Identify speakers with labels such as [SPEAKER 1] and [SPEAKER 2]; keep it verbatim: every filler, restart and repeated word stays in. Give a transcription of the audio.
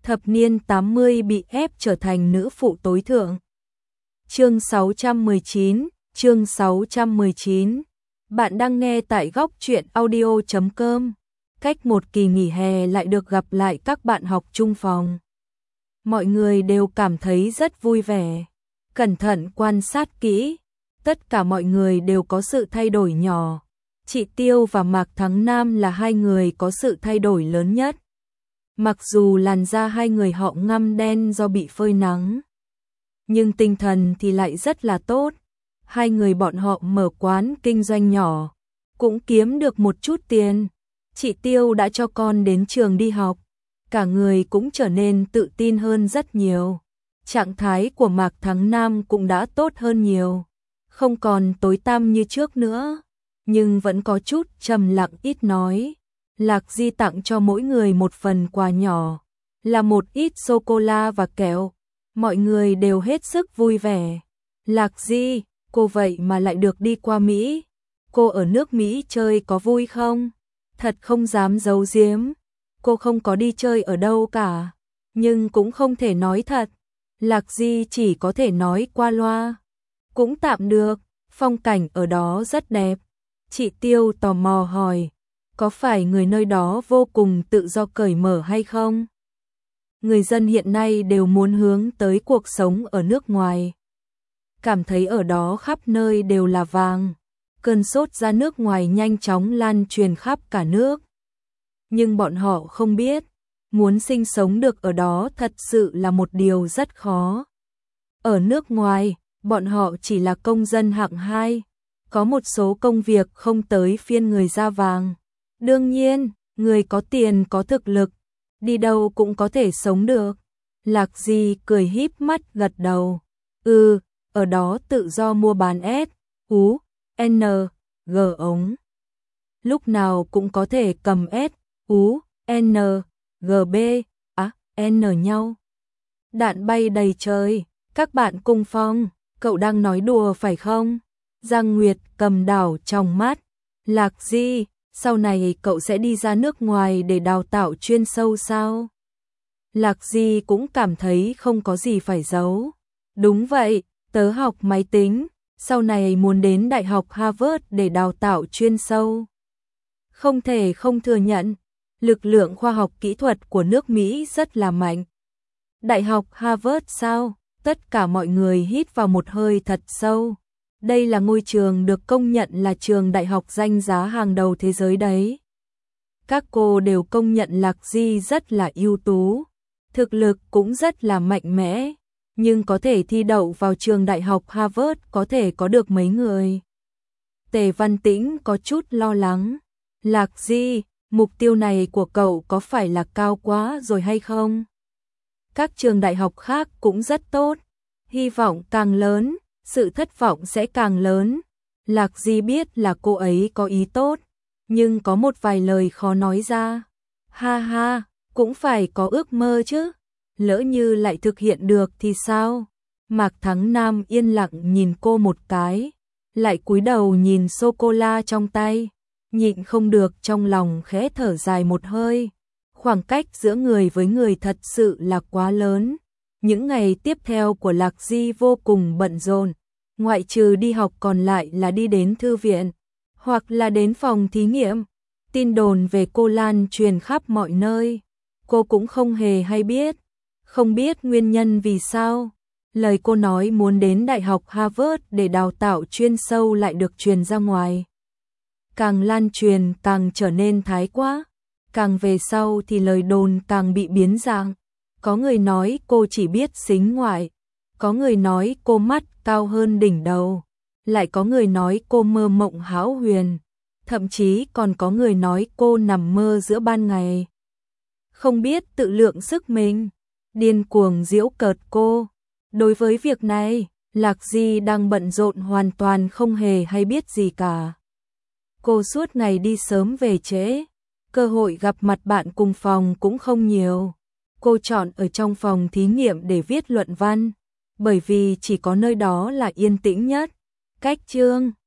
[SPEAKER 1] thập niên tám mươi bị ép trở thành nữ phụ tối thượng. Chương sáu trăm mười chín, chương sáu trăm mười chín. Bạn đang nghe tại góc truyện audio chấm com. Cách một kỳ nghỉ hè lại được gặp lại các bạn học chung phòng. Mọi người đều cảm thấy rất vui vẻ. Cẩn thận quan sát kỹ, tất cả mọi người đều có sự thay đổi nhỏ. Chị Tiêu và Mạc Thắng Nam là hai người có sự thay đổi lớn nhất. Mặc dù làn da hai người họ ngăm đen do bị phơi nắng, nhưng tinh thần thì lại rất là tốt. Hai người bọn họ mở quán kinh doanh nhỏ, cũng kiếm được một chút tiền. Chị Tiêu đã cho con đến trường đi học, cả người cũng trở nên tự tin hơn rất nhiều. Trạng thái của Mạc Thắng Nam cũng đã tốt hơn nhiều, không còn tối tăm như trước nữa, nhưng vẫn có chút trầm lặng ít nói. Lạc Di tặng cho mỗi người một phần quà nhỏ, là một ít sô-cô-la và kẹo. Mọi người đều hết sức vui vẻ. Lạc Di, cô vậy mà lại được đi qua Mỹ. Cô ở nước Mỹ chơi có vui không? Thật không dám giấu giếm, cô không có đi chơi ở đâu cả, nhưng cũng không thể nói thật. Lạc Di chỉ có thể nói qua loa. Cũng tạm được, phong cảnh ở đó rất đẹp. Chị Tiêu tò mò hỏi, có phải người nơi đó vô cùng tự do cởi mở hay không? Người dân hiện nay đều muốn hướng tới cuộc sống ở nước ngoài. Cảm thấy ở đó khắp nơi đều là vàng. Cơn sốt ra nước ngoài nhanh chóng lan truyền khắp cả nước. Nhưng bọn họ không biết, muốn sinh sống được ở đó thật sự là một điều rất khó. Ở nước ngoài, bọn họ chỉ là công dân hạng hai. Có một số công việc không tới phiên người da vàng. Đương nhiên, người có tiền có thực lực, đi đâu cũng có thể sống được. Lạc Di cười híp mắt gật đầu. Ừ, ở đó tự do mua bán S, U, N, G ống. Lúc nào cũng có thể cầm S, U, N, G B, á, N nhau. Đạn bay đầy trời, các bạn cùng phong, cậu đang nói đùa phải không? Giang Nguyệt cầm đảo trong mắt. Lạc Di, sau này cậu sẽ đi ra nước ngoài để đào tạo chuyên sâu sao? Lạc Di cũng cảm thấy không có gì phải giấu. Đúng vậy, tớ học máy tính, sau này muốn đến Đại học Harvard để đào tạo chuyên sâu. Không thể không thừa nhận, lực lượng khoa học kỹ thuật của nước Mỹ rất là mạnh. Đại học Harvard sao? Tất cả mọi người hít vào một hơi thật sâu. Đây là ngôi trường được công nhận là trường đại học danh giá hàng đầu thế giới đấy. Các cô đều công nhận Lạc Di rất là ưu tú, thực lực cũng rất là mạnh mẽ, nhưng có thể thi đậu vào trường đại học Harvard có thể có được mấy người. Tề Văn Tĩnh có chút lo lắng. Lạc Di, mục tiêu này của cậu có phải là cao quá rồi hay không? Các trường đại học khác cũng rất tốt, hy vọng càng lớn, sự thất vọng sẽ càng lớn. Lạc Di biết là cô ấy có ý tốt, nhưng có một vài lời khó nói ra. Ha ha, cũng phải có ước mơ chứ, lỡ như lại thực hiện được thì sao? Mạc Thắng Nam yên lặng nhìn cô một cái, lại cúi đầu nhìn sô-cô-la trong tay, nhịn không được trong lòng khẽ thở dài một hơi. Khoảng cách giữa người với người thật sự là quá lớn. Những ngày tiếp theo của Lạc Di vô cùng bận rộn, ngoại trừ đi học còn lại là đi đến thư viện, hoặc là đến phòng thí nghiệm. Tin đồn về cô lan truyền khắp mọi nơi, cô cũng không hề hay biết, không biết nguyên nhân vì sao. Lời cô nói muốn đến Đại học Harvard để đào tạo chuyên sâu lại được truyền ra ngoài. Càng lan truyền càng trở nên thái quá, càng về sau thì lời đồn càng bị biến dạng. Có người nói cô chỉ biết xính ngoại, có người nói cô mắt cao hơn đỉnh đầu, lại có người nói cô mơ mộng hão huyền, thậm chí còn có người nói cô nằm mơ giữa ban ngày. Không biết tự lượng sức mình, điên cuồng giễu cợt cô. Đối với việc này, Lạc Di đang bận rộn hoàn toàn không hề hay biết gì cả. Cô suốt ngày đi sớm về trễ, cơ hội gặp mặt bạn cùng phòng cũng không nhiều. Cô chọn ở trong phòng thí nghiệm để viết luận văn, bởi vì chỉ có nơi đó là yên tĩnh nhất. Cách chương